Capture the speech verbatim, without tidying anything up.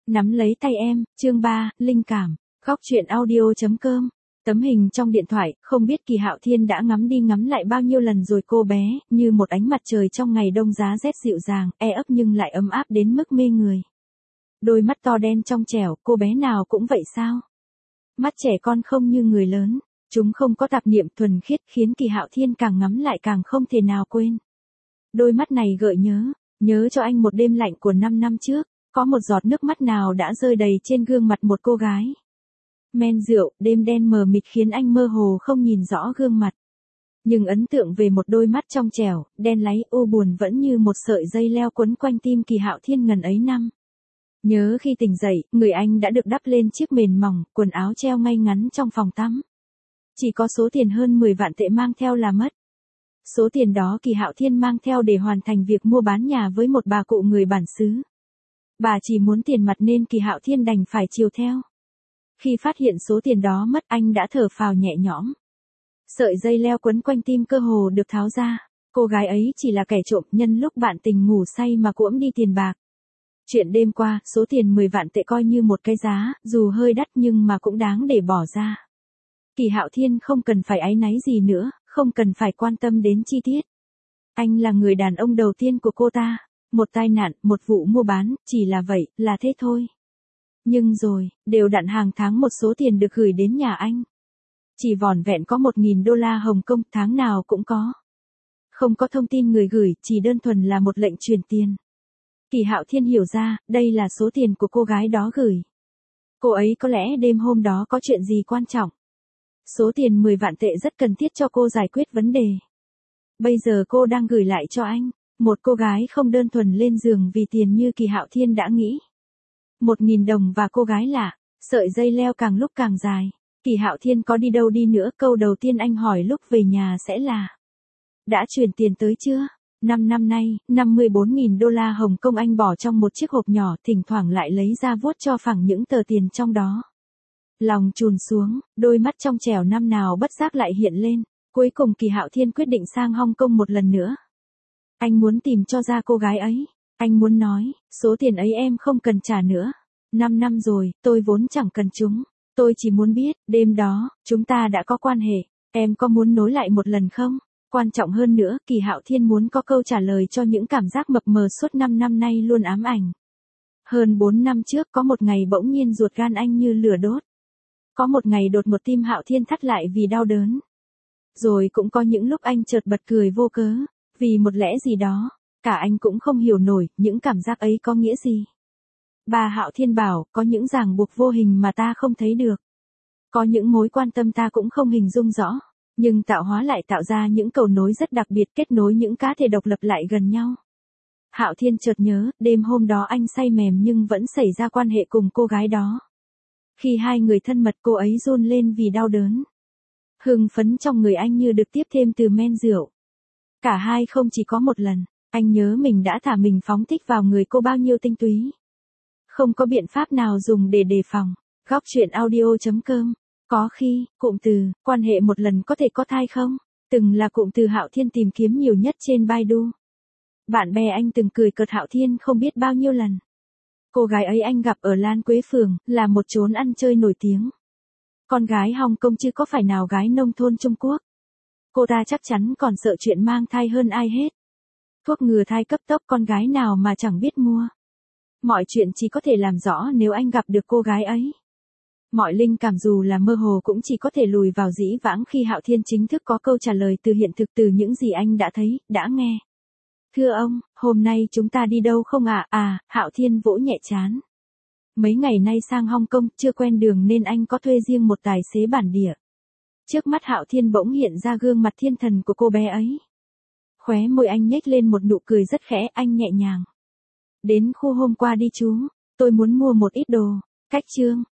Nắm lấy tay em, chương ba, linh cảm, góc truyện audio.com. Tấm hình trong điện thoại, không biết Kỳ Hạo Thiên đã ngắm đi ngắm lại bao nhiêu lần rồi cô bé, như một ánh mặt trời trong ngày đông giá rét dịu dàng, e ấp nhưng lại ấm áp đến mức mê người. Đôi mắt to đen trong trẻo, cô bé nào cũng vậy sao? Mắt trẻ con không như người lớn, chúng không có tạp niệm thuần khiết khiến Kỳ Hạo Thiên càng ngắm lại càng không thể nào quên. Đôi mắt này gợi nhớ, nhớ cho anh một đêm lạnh của năm năm trước. Có một giọt nước mắt nào đã rơi đầy trên gương mặt một cô gái. Men rượu, đêm đen mờ mịt khiến anh mơ hồ không nhìn rõ gương mặt. Nhưng ấn tượng về một đôi mắt trong trẻo, đen láy u buồn vẫn như một sợi dây leo quấn quanh tim Kỳ Hạo Thiên ngần ấy năm. Nhớ khi tỉnh dậy, người anh đã được đắp lên chiếc mền mỏng, quần áo treo ngay ngắn trong phòng tắm. Chỉ có số tiền hơn mười vạn tệ mang theo là mất. Số tiền đó Kỳ Hạo Thiên mang theo để hoàn thành việc mua bán nhà với một bà cụ người bản xứ. Bà chỉ muốn tiền mặt nên Kỳ Hạo Thiên đành phải chiều theo. Khi phát hiện số tiền đó mất anh đã thở phào nhẹ nhõm. Sợi dây leo quấn quanh tim cơ hồ được tháo ra. Cô gái ấy chỉ là kẻ trộm nhân lúc bạn tình ngủ say mà cuỗm đi tiền bạc. Chuyện đêm qua, số tiền mười vạn tệ coi như một cái giá, dù hơi đắt nhưng mà cũng đáng để bỏ ra. Kỳ Hạo Thiên không cần phải áy náy gì nữa, không cần phải quan tâm đến chi tiết. Anh là người đàn ông đầu tiên của cô ta. Một tai nạn, một vụ mua bán, chỉ là vậy, là thế thôi. Nhưng rồi, đều đặn hàng tháng một số tiền được gửi đến nhà anh. Chỉ vỏn vẹn có một nghìn đô la Hồng Kông, tháng nào cũng có. Không có thông tin người gửi, chỉ đơn thuần là một lệnh chuyển tiền. Kỳ Hạo Thiên hiểu ra, đây là số tiền của cô gái đó gửi. Cô ấy có lẽ đêm hôm đó có chuyện gì quan trọng. Số tiền mười vạn tệ rất cần thiết cho cô giải quyết vấn đề. Bây giờ cô đang gửi lại cho anh. Một cô gái không đơn thuần lên giường vì tiền như Kỳ Hạo Thiên đã nghĩ. Một nghìn đồng và cô gái lạ, sợi dây leo càng lúc càng dài. Kỳ Hạo Thiên có đi đâu đi nữa, câu đầu tiên anh hỏi lúc về nhà sẽ là: đã chuyển tiền tới chưa? Năm năm nay, năm mươi bốn nghìn đô la Hồng Kông anh bỏ trong một chiếc hộp nhỏ, thỉnh thoảng lại lấy ra vuốt cho phẳng những tờ tiền trong đó. Lòng trùn xuống, đôi mắt trong trẻo năm nào bất giác lại hiện lên. Cuối cùng Kỳ Hạo Thiên quyết định sang Hong Kong một lần nữa. Anh muốn tìm cho ra cô gái ấy. Anh muốn nói, số tiền ấy em không cần trả nữa. Năm năm rồi, tôi vốn chẳng cần chúng. Tôi chỉ muốn biết, đêm đó, chúng ta đã có quan hệ. Em có muốn nối lại một lần không? Quan trọng hơn nữa, Kỳ Hạo Thiên muốn có câu trả lời cho những cảm giác mập mờ suốt năm năm nay luôn ám ảnh. Hơn bốn năm trước có một ngày bỗng nhiên ruột gan anh như lửa đốt. Có một ngày đột ngột tim Hạo Thiên thắt lại vì đau đớn. Rồi cũng có những lúc anh chợt bật cười vô cớ. Vì một lẽ gì đó, cả anh cũng không hiểu nổi, những cảm giác ấy có nghĩa gì. Bà Hạo Thiên bảo, có những ràng buộc vô hình mà ta không thấy được. Có những mối quan tâm ta cũng không hình dung rõ. Nhưng tạo hóa lại tạo ra những cầu nối rất đặc biệt, kết nối những cá thể độc lập lại gần nhau. Hạo Thiên chợt nhớ, đêm hôm đó anh say mềm nhưng vẫn xảy ra quan hệ cùng cô gái đó. Khi hai người thân mật, cô ấy run lên vì đau đớn. Hưng phấn trong người anh như được tiếp thêm từ men rượu. Cả hai không chỉ có một lần, anh nhớ mình đã thả mình phóng thích vào người cô bao nhiêu tinh túy. Không có biện pháp nào dùng để đề phòng. Góc truyện audio.com. Có khi, cụm từ, quan hệ một lần có thể có thai không? Từng là cụm từ Hạo Thiên tìm kiếm nhiều nhất trên Baidu. Bạn bè anh từng cười cợt Hạo Thiên không biết bao nhiêu lần. Cô gái ấy anh gặp ở Lan Quế Phường, là một chốn ăn chơi nổi tiếng. Con gái Hong Kong chứ có phải nào gái nông thôn Trung Quốc. Cô ta chắc chắn còn sợ chuyện mang thai hơn ai hết. Thuốc ngừa thai cấp tốc con gái nào mà chẳng biết mua. Mọi chuyện chỉ có thể làm rõ nếu anh gặp được cô gái ấy. Mọi linh cảm dù là mơ hồ cũng chỉ có thể lùi vào dĩ vãng khi Hạo Thiên chính thức có câu trả lời từ hiện thực, từ những gì anh đã thấy, đã nghe. Thưa ông, hôm nay chúng ta đi đâu không ạ? À? à, Hạo Thiên vỗ nhẹ trán. Mấy ngày nay sang Hong Kong, chưa quen đường nên anh có thuê riêng một tài xế bản địa. Trước mắt Hạo Thiên bỗng hiện ra gương mặt thiên thần của cô bé ấy. Khóe môi anh nhếch lên một nụ cười rất khẽ, anh nhẹ nhàng. Đến khu hôm qua đi chú, tôi muốn mua một ít đồ. Cách chương,